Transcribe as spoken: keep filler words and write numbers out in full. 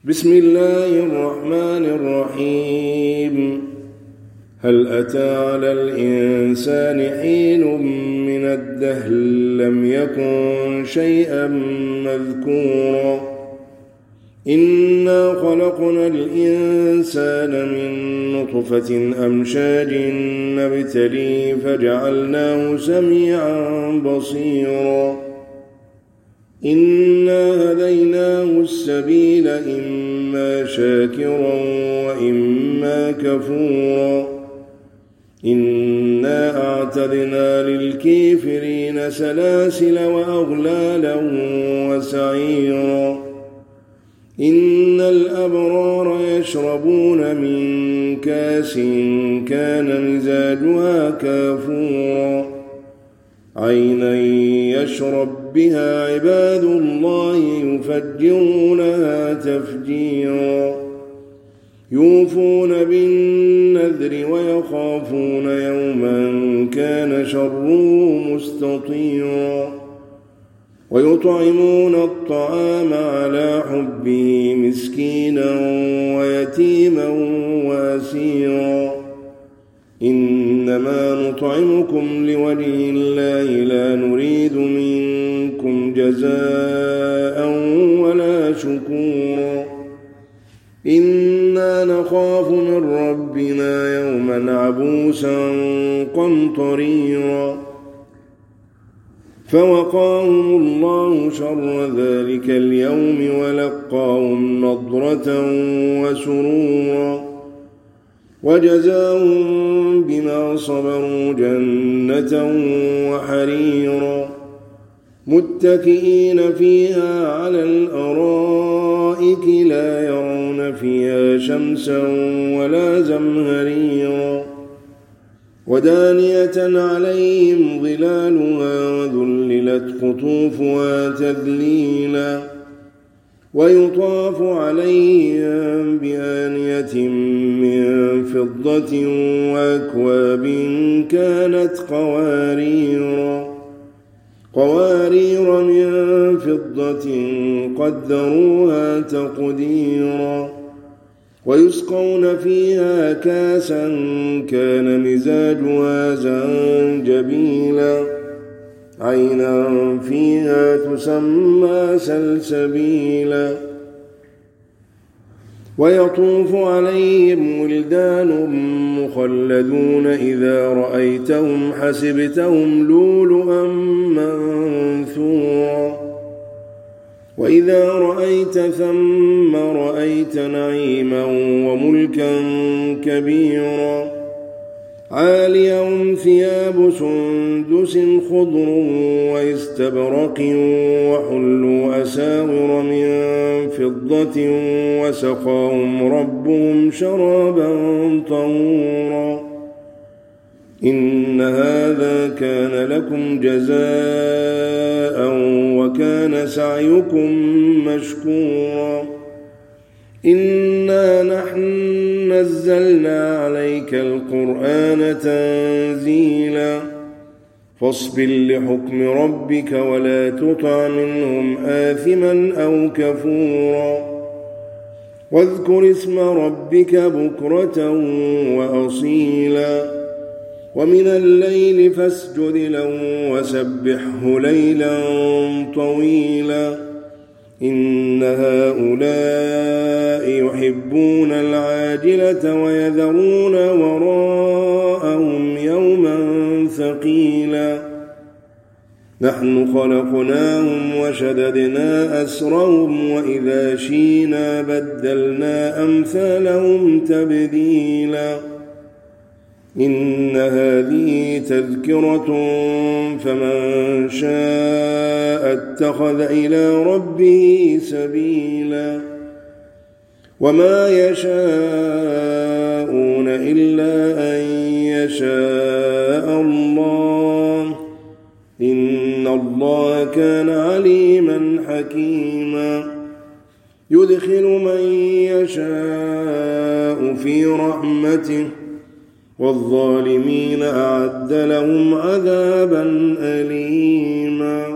بسم الله الرحمن الرحيم. هل أتى على الإنسان حين من الدهر لم يكن شيئا مذكورا إنا خلقنا الإنسان من نطفة أمشاج نبتليه فجعلناه سميعا بصيرا إنا هديناه السبيل إما شاكرا وإما كفورا إنا أعتدنا للكافرين سلاسل وأغلالا وسعيرا إن الأبرار يشربون من كاس كان مزاجها كافورا عينا يشرب بها عباد الله يفجرونها تفجيرا يوفون بالنذر ويخافون يوما كان شره مستطيرا ويطعمون الطعام على حبه مسكينا ويتيما واسيرا إنما نطعمكم لوجه الله لا نريد منكم جزاء ولا شكورا إنا نخاف من ربنا يوما عبوسا قمطريرا فوقاهم الله شر ذلك اليوم ولقاهم نضرة وسرورا وجزاهم بما صبروا جنة وحريرا متكئين فيها على الأرائك لا يرون فيها شمسا ولا زمهريرا ودانية عليهم ظلالها وذللت قطوفها تذليلا ويطاف عليهم بآنية من فضة وأكواب كانت قواريرا قوارير من فضة قدروها تقديرا ويسقون فيها كاسا كان مزاجها زنجبيلا عينا فيها تسمى سلسبيلا ويطوف عليهم ولدان مخلدون إذا رأيتهم حسبتهم لؤلؤا منثورا وإذا رأيت ثم رأيت نعيما وملكا كبيرا عاليهم ثياب سندس خضر واستبرق وحلوا أساور من فضة وسقاهم ربهم شرابا طهورا إن هذا كان لكم جزاء وكان سعيكم مشكورا إنا نحن نزلنا عليك القرآن تنزيلا فاصبر لحكم ربك ولا تطع منهم آثما أو كفورا واذكر اسم ربك بكرة وأصيلا ومن الليل فاسجد له وسبحه ليلا طويلا إن هؤلاء يحبون العاجلة ويذرون وراءهم يوما ثقيلا نحن خلقناهم وشددنا أسرهم وإذا شينا بدلنا أمثالهم تبديلا إن هذه تذكرة فمن شاء اتخذ إلى ربه سبيلا وما يشاءون إلا أن يشاء الله إن الله كان عليما حكيما يدخل من يشاء في رحمته والظالمين أعد لهم عذابا أليما.